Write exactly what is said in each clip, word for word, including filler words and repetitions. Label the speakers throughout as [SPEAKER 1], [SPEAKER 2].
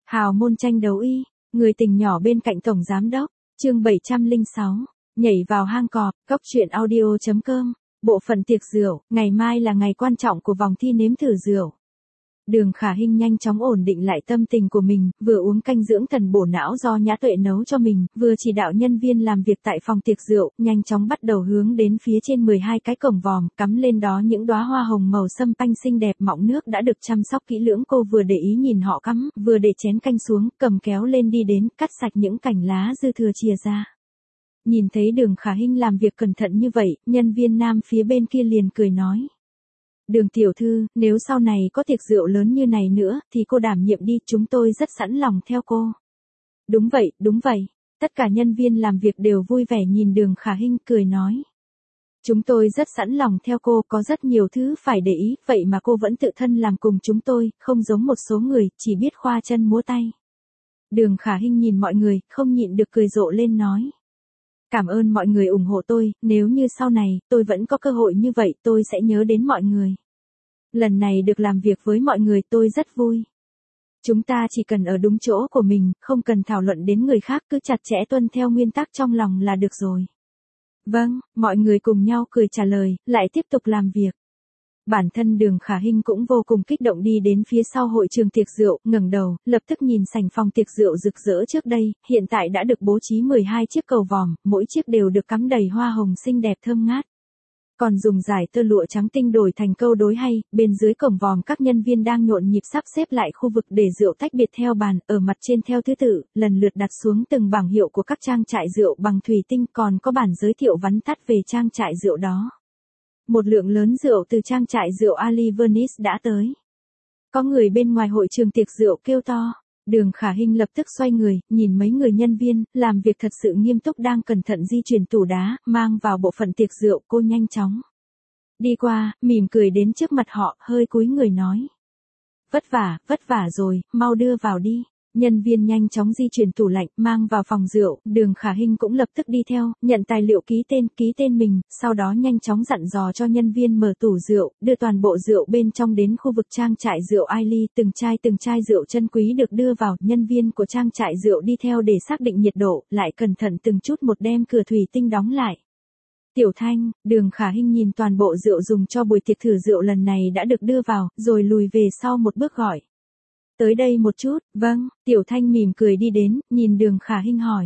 [SPEAKER 1] Hào môn tranh đấu y, người tình nhỏ bên cạnh tổng giám đốc, chương bảy trăm lẻ sáu, nhảy vào hang cọp, góc truyện audio chấm com, bộ phận tiệc rượu, ngày mai là ngày quan trọng của vòng thi nếm thử rượu. Đường Khả Hinh nhanh chóng ổn định lại tâm tình của mình, vừa uống canh dưỡng thần bổ não do Nhã Tuệ nấu cho mình, vừa chỉ đạo nhân viên làm việc tại phòng tiệc rượu, nhanh chóng bắt đầu hướng đến phía trên mười hai cái cổng vòm, cắm lên đó những đóa hoa hồng màu sâm panh xinh đẹp mọng nước đã được chăm sóc kỹ lưỡng. Cô vừa để ý nhìn họ cắm, vừa để chén canh xuống, cầm kéo lên đi đến, cắt sạch những cành lá dư thừa chìa ra. Nhìn thấy Đường Khả Hinh làm việc cẩn thận như vậy, nhân viên nam phía bên kia liền cười nói. Đường tiểu thư, nếu sau này có tiệc rượu lớn như này nữa, thì cô đảm nhiệm đi, chúng tôi rất sẵn lòng theo cô. Đúng vậy, đúng vậy. Tất cả nhân viên làm việc đều vui vẻ nhìn Đường Khả Hinh cười nói. Chúng tôi rất sẵn lòng theo cô, có rất nhiều thứ phải để ý, vậy mà cô vẫn tự thân làm cùng chúng tôi, không giống một số người, chỉ biết khoa chân múa tay. Đường Khả Hinh nhìn mọi người, không nhịn được cười rộ lên nói. Cảm ơn mọi người ủng hộ tôi, nếu như sau này, tôi vẫn có cơ hội như vậy, tôi sẽ nhớ đến mọi người. Lần này được làm việc với mọi người tôi rất vui. Chúng ta chỉ cần ở đúng chỗ của mình, không cần thảo luận đến người khác, cứ chặt chẽ tuân theo nguyên tắc trong lòng là được rồi. Vâng, mọi người cùng nhau cười trả lời, lại tiếp tục làm việc. Bản thân Đường Khả Hinh cũng vô cùng kích động đi đến phía sau hội trường tiệc rượu, ngẩng đầu, lập tức nhìn sảnh phòng tiệc rượu rực rỡ trước đây, hiện tại đã được bố trí mười hai chiếc cầu vòm, mỗi chiếc đều được cắm đầy hoa hồng xinh đẹp thơm ngát. Còn dùng dải tơ lụa trắng tinh đổi thành câu đối hay, bên dưới cổng vòm các nhân viên đang nhộn nhịp sắp xếp lại khu vực để rượu tách biệt theo bàn, ở mặt trên theo thứ tự, lần lượt đặt xuống từng bảng hiệu của các trang trại rượu bằng thủy tinh, còn có bản giới thiệu vắn tắt về trang trại rượu đó. Một lượng lớn rượu từ trang trại rượu Ali Venice đã tới. Có người bên ngoài hội trường tiệc rượu kêu to. Đường Khả Hinh lập tức xoay người, nhìn mấy người nhân viên, làm việc thật sự nghiêm túc đang cẩn thận di chuyển tủ đá, mang vào bộ phận tiệc rượu. Cô nhanh chóng đi qua, mỉm cười đến trước mặt họ, hơi cúi người nói. Vất vả, vất vả rồi, mau đưa vào đi. Nhân viên nhanh chóng di chuyển tủ lạnh, mang vào phòng rượu, Đường Khả Hinh cũng lập tức đi theo, nhận tài liệu ký tên, ký tên mình, sau đó nhanh chóng dặn dò cho nhân viên mở tủ rượu, đưa toàn bộ rượu bên trong đến khu vực trang trại rượu Aili, từng chai từng chai rượu chân quý được đưa vào, nhân viên của trang trại rượu đi theo để xác định nhiệt độ, lại cẩn thận từng chút một đem cửa thủy tinh đóng lại. Tiểu Thanh, Đường Khả Hinh nhìn toàn bộ rượu dùng cho buổi tiệc thử rượu lần này đã được đưa vào, rồi lùi về sau một bước gọi. Tới đây một chút, vâng, Tiểu Thanh mỉm cười đi đến, nhìn Đường Khả Hinh hỏi.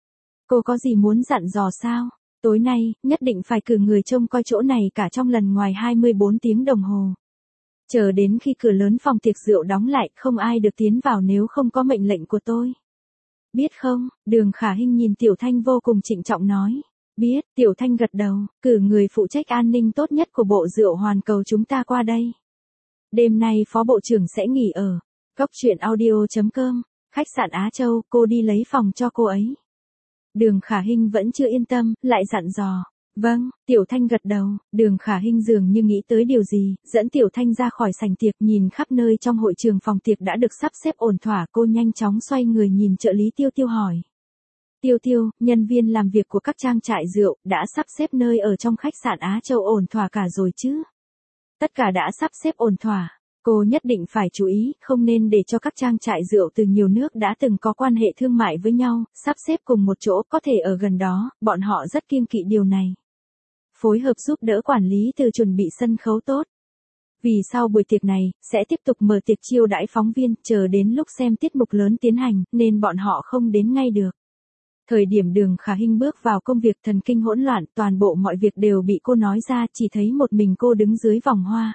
[SPEAKER 1] Cô có gì muốn dặn dò sao? Tối nay, nhất định phải cử người trông coi chỗ này cả trong lần ngoài hai mươi bốn tiếng đồng hồ. Chờ đến khi cửa lớn phòng tiệc rượu đóng lại, không ai được tiến vào nếu không có mệnh lệnh của tôi. Biết không? Đường Khả Hinh nhìn Tiểu Thanh vô cùng trịnh trọng nói. Biết, Tiểu Thanh gật đầu, cử người phụ trách an ninh tốt nhất của bộ rượu hoàn cầu chúng ta qua đây. Đêm nay Phó Bộ trưởng sẽ nghỉ ở góc truyện audio chấm com, khách sạn Á Châu, cô đi lấy phòng cho cô ấy. Đường Khả Hinh vẫn chưa yên tâm, lại dặn dò. Vâng, Tiểu Thanh gật đầu, Đường Khả Hinh dường như nghĩ tới điều gì, dẫn Tiểu Thanh ra khỏi sảnh tiệc, nhìn khắp nơi trong hội trường phòng tiệc đã được sắp xếp ổn thỏa, cô nhanh chóng xoay người nhìn trợ lý Tiêu Tiêu hỏi. Tiêu Tiêu, nhân viên làm việc của các trang trại rượu, đã sắp xếp nơi ở trong khách sạn Á Châu ổn thỏa cả rồi chứ? Tất cả đã sắp xếp ổn thỏa. Cô nhất định phải chú ý, không nên để cho các trang trại rượu từ nhiều nước đã từng có quan hệ thương mại với nhau, sắp xếp cùng một chỗ, có thể ở gần đó, bọn họ rất kiêng kỵ điều này. Phối hợp giúp đỡ quản lý từ chuẩn bị sân khấu tốt. Vì sau buổi tiệc này, sẽ tiếp tục mở tiệc chiêu đãi phóng viên, chờ đến lúc xem tiết mục lớn tiến hành, nên bọn họ không đến ngay được. Thời điểm Đường Khả Hinh bước vào công việc thần kinh hỗn loạn, toàn bộ mọi việc đều bị cô nói ra, chỉ thấy một mình cô đứng dưới vòng hoa.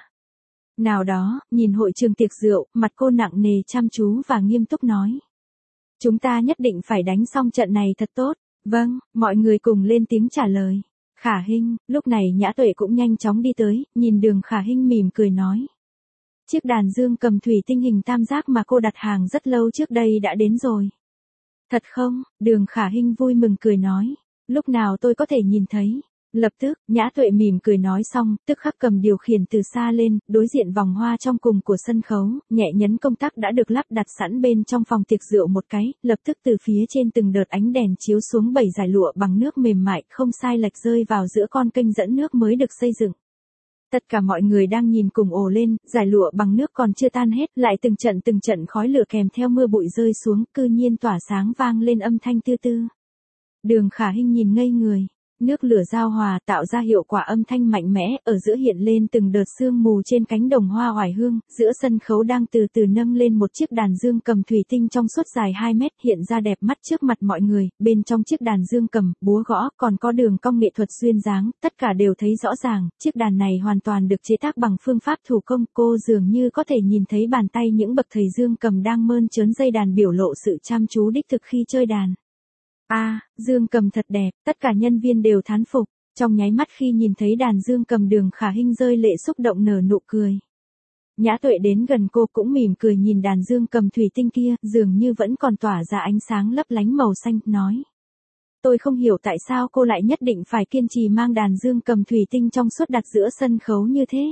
[SPEAKER 1] Nào đó, nhìn hội trường tiệc rượu, mặt cô nặng nề chăm chú và nghiêm túc nói. Chúng ta nhất định phải đánh xong trận này thật tốt. Vâng, mọi người cùng lên tiếng trả lời. Khả Hinh, lúc này Nhã Tuệ cũng nhanh chóng đi tới, nhìn Đường Khả Hinh mỉm cười nói. Chiếc đàn dương cầm thủy tinh hình tam giác mà cô đặt hàng rất lâu trước đây đã đến rồi. Thật không? Đường Khả Hinh vui mừng cười nói. Lúc nào tôi có thể nhìn thấy? Lập tức, Nhã Tuệ mỉm cười nói xong, tức khắc cầm điều khiển từ xa lên, đối diện vòng hoa trong cùng của sân khấu, nhẹ nhấn công tắc đã được lắp đặt sẵn bên trong phòng tiệc rượu một cái, lập tức từ phía trên từng đợt ánh đèn chiếu xuống bảy dải lụa bằng nước mềm mại, không sai lệch rơi vào giữa con kênh dẫn nước mới được xây dựng. Tất cả mọi người đang nhìn cùng ồ lên, giải lụa bằng nước còn chưa tan hết, lại từng trận từng trận khói lửa kèm theo mưa bụi rơi xuống, cư nhiên tỏa sáng vang lên âm thanh tư tư. Đường Khả Hinh nhìn ngây người. Nước lửa giao hòa tạo ra hiệu quả âm thanh mạnh mẽ, ở giữa hiện lên từng đợt sương mù trên cánh đồng hoa oải hương, giữa sân khấu đang từ từ nâng lên một chiếc đàn dương cầm thủy tinh trong suốt dài hai mét hiện ra đẹp mắt trước mặt mọi người, bên trong chiếc đàn dương cầm, búa gõ, còn có đường cong nghệ thuật duyên dáng, tất cả đều thấy rõ ràng, chiếc đàn này hoàn toàn được chế tác bằng phương pháp thủ công, cô dường như có thể nhìn thấy bàn tay những bậc thầy dương cầm đang mơn trớn dây đàn biểu lộ sự chăm chú đích thực khi chơi đàn. A, à, dương cầm thật đẹp, tất cả nhân viên đều thán phục, trong nháy mắt khi nhìn thấy đàn dương cầm Đường Khả Hinh rơi lệ xúc động nở nụ cười. Nhã Tuệ đến gần cô cũng mỉm cười nhìn đàn dương cầm thủy tinh kia, dường như vẫn còn tỏa ra ánh sáng lấp lánh màu xanh, nói. Tôi không hiểu tại sao cô lại nhất định phải kiên trì mang đàn dương cầm thủy tinh trong suốt đặt giữa sân khấu như thế.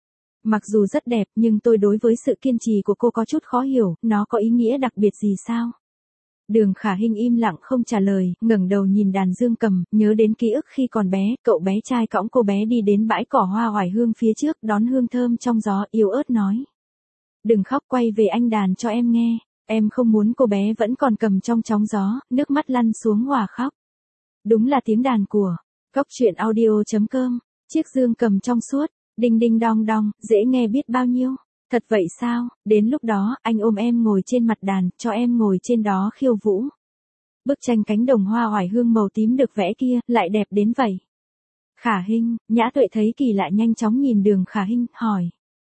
[SPEAKER 1] Mặc dù rất đẹp nhưng tôi đối với sự kiên trì của cô có chút khó hiểu, nó có ý nghĩa đặc biệt gì sao? Đường Khả Hinh im lặng không trả lời, ngẩng đầu nhìn đàn dương cầm, nhớ đến ký ức khi còn bé, cậu bé trai cõng cô bé đi đến bãi cỏ hoa oải hương phía trước, đón hương thơm trong gió, yếu ớt nói. Đừng khóc, quay về anh đàn cho em nghe, em không muốn cô bé vẫn còn cầm trong chóng gió, nước mắt lăn xuống hòa khóc. Đúng là tiếng đàn của Cốc Truyện Audio chấm com, chiếc dương cầm trong suốt, đinh đinh đong đong, dễ nghe biết bao nhiêu. Thật vậy sao, đến lúc đó, anh ôm em ngồi trên mặt đàn, cho em ngồi trên đó khiêu vũ. Bức tranh cánh đồng hoa oải hương màu tím được vẽ kia, lại đẹp đến vậy. Khả Hinh, Nhã Tuệ thấy kỳ lạ nhanh chóng nhìn Đường Khả Hinh, hỏi.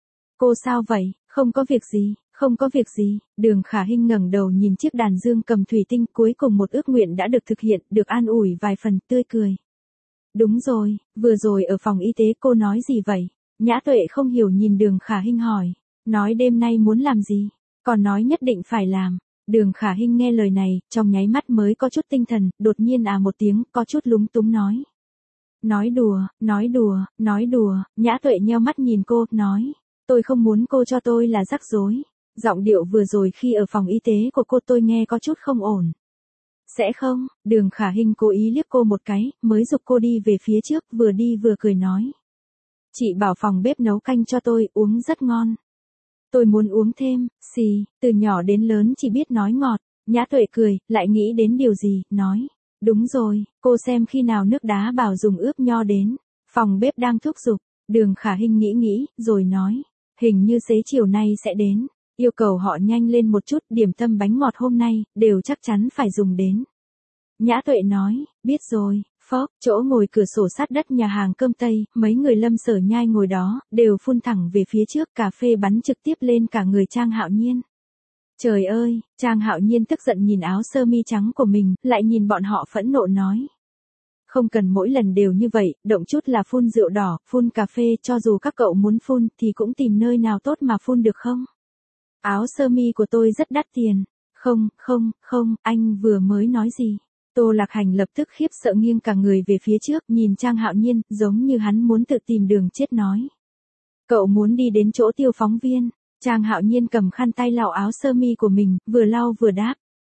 [SPEAKER 1] Cô sao vậy, không có việc gì, không có việc gì, Đường Khả Hinh ngẩng đầu nhìn chiếc đàn dương cầm thủy tinh, cuối cùng một ước nguyện đã được thực hiện, được an ủi vài phần, tươi cười. Đúng rồi, vừa rồi ở phòng y tế cô nói gì vậy? Nhã Tuệ không hiểu nhìn Đường Khả Hinh hỏi. Nói đêm nay muốn làm gì, còn nói nhất định phải làm. Đường Khả Hinh nghe lời này, trong nháy mắt mới có chút tinh thần, đột nhiên à một tiếng, có chút lúng túng nói. Nói đùa, nói đùa, nói đùa, Nhã Tuệ nheo mắt nhìn cô, nói. Tôi không muốn cô cho tôi là rắc rối. Giọng điệu vừa rồi khi ở phòng y tế của cô tôi nghe có chút không ổn. Sẽ không, Đường Khả Hinh cố ý liếc cô một cái, mới giục cô đi về phía trước, vừa đi vừa cười nói. Chị bảo phòng bếp nấu canh cho tôi, uống rất ngon. Tôi muốn uống thêm, xì, từ nhỏ đến lớn chỉ biết nói ngọt. Nhã Tuệ cười, lại nghĩ đến điều gì, nói. Đúng rồi, cô xem khi nào nước đá bảo dùng ướp nho đến. Phòng bếp đang thúc giục. Đường Khả Hinh nghĩ nghĩ, rồi nói. Hình như xế chiều nay sẽ đến. Yêu cầu họ nhanh lên một chút, điểm tâm bánh ngọt hôm nay, đều chắc chắn phải dùng đến. Nhã Tuệ nói, biết rồi. Phốc, chỗ ngồi cửa sổ sát đất nhà hàng cơm Tây, mấy người Lâm Sở Nhai ngồi đó, đều phun thẳng về phía trước, cà phê bắn trực tiếp lên cả người Trang Hạo Nhiên. Trời ơi, Trang Hạo Nhiên tức giận nhìn áo sơ mi trắng của mình, lại nhìn bọn họ phẫn nộ nói. Không cần mỗi lần đều như vậy, động chút là phun rượu đỏ, phun cà phê, cho dù các cậu muốn phun, thì cũng tìm nơi nào tốt mà phun được không? Áo sơ mi của tôi rất đắt tiền. Không, không, không, anh vừa mới nói gì? Tô Lạc Hành lập tức khiếp sợ nghiêng cả người về phía trước, nhìn Trang Hạo Nhiên, giống như hắn muốn tự tìm đường chết nói. Cậu muốn đi đến chỗ Tiêu phóng viên. Trang Hạo Nhiên cầm khăn tay lau áo sơ mi của mình, vừa lau vừa đáp.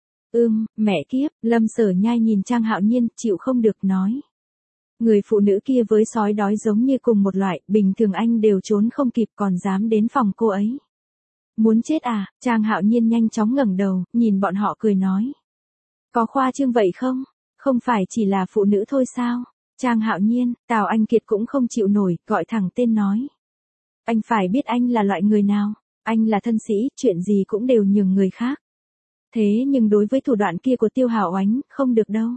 [SPEAKER 1] Ưm, mẹ kiếp, Lâm Sở Nhai nhìn Trang Hạo Nhiên, chịu không được nói. Người phụ nữ kia với sói đói giống như cùng một loại, bình thường anh đều trốn không kịp còn dám đến phòng cô ấy. Muốn chết à, Trang Hạo Nhiên nhanh chóng ngẩng đầu, nhìn bọn họ cười nói. Có khoa trương vậy không? Không phải chỉ là phụ nữ thôi sao? Trang Hạo Nhiên, Tào Anh Kiệt cũng không chịu nổi, gọi thẳng tên nói. Anh phải biết anh là loại người nào. Anh là thân sĩ, chuyện gì cũng đều nhường người khác. Thế nhưng đối với thủ đoạn kia của Tiêu Hạo Oánh, không được đâu.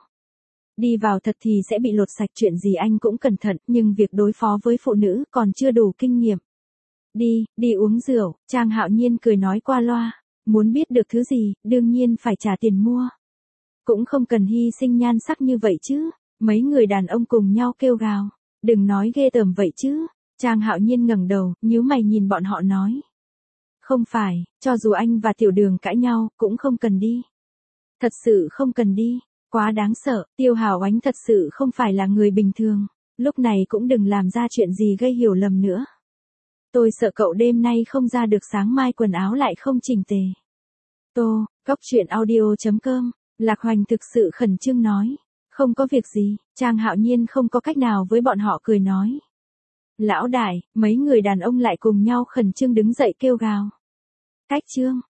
[SPEAKER 1] Đi vào thật thì sẽ bị lột sạch, chuyện gì anh cũng cẩn thận, nhưng việc đối phó với phụ nữ còn chưa đủ kinh nghiệm. Đi, đi uống rượu, Trang Hạo Nhiên cười nói qua loa. Muốn biết được thứ gì, đương nhiên phải trả tiền mua. Cũng không cần hy sinh nhan sắc như vậy chứ. Mấy người đàn ông cùng nhau kêu gào. Đừng nói ghê tởm vậy chứ. Trang Hạo Nhiên ngẩng đầu, nhíu mày nhìn bọn họ nói. Không phải, cho dù anh và Tiểu Đường cãi nhau, cũng không cần đi. Thật sự không cần đi. Quá đáng sợ, Tiêu Hạo Oánh thật sự không phải là người bình thường. Lúc này cũng đừng làm ra chuyện gì gây hiểu lầm nữa. Tôi sợ cậu đêm nay không ra được, sáng mai quần áo lại không chỉnh tề. Tô, Cốc Truyện Audio chấm com, Lạc Hoành thực sự khẩn trương nói. Không có việc gì, Trang Hạo Nhiên không có cách nào với bọn họ cười nói. Lão đại, mấy người đàn ông lại cùng nhau khẩn trương đứng dậy kêu gào. Cách chương,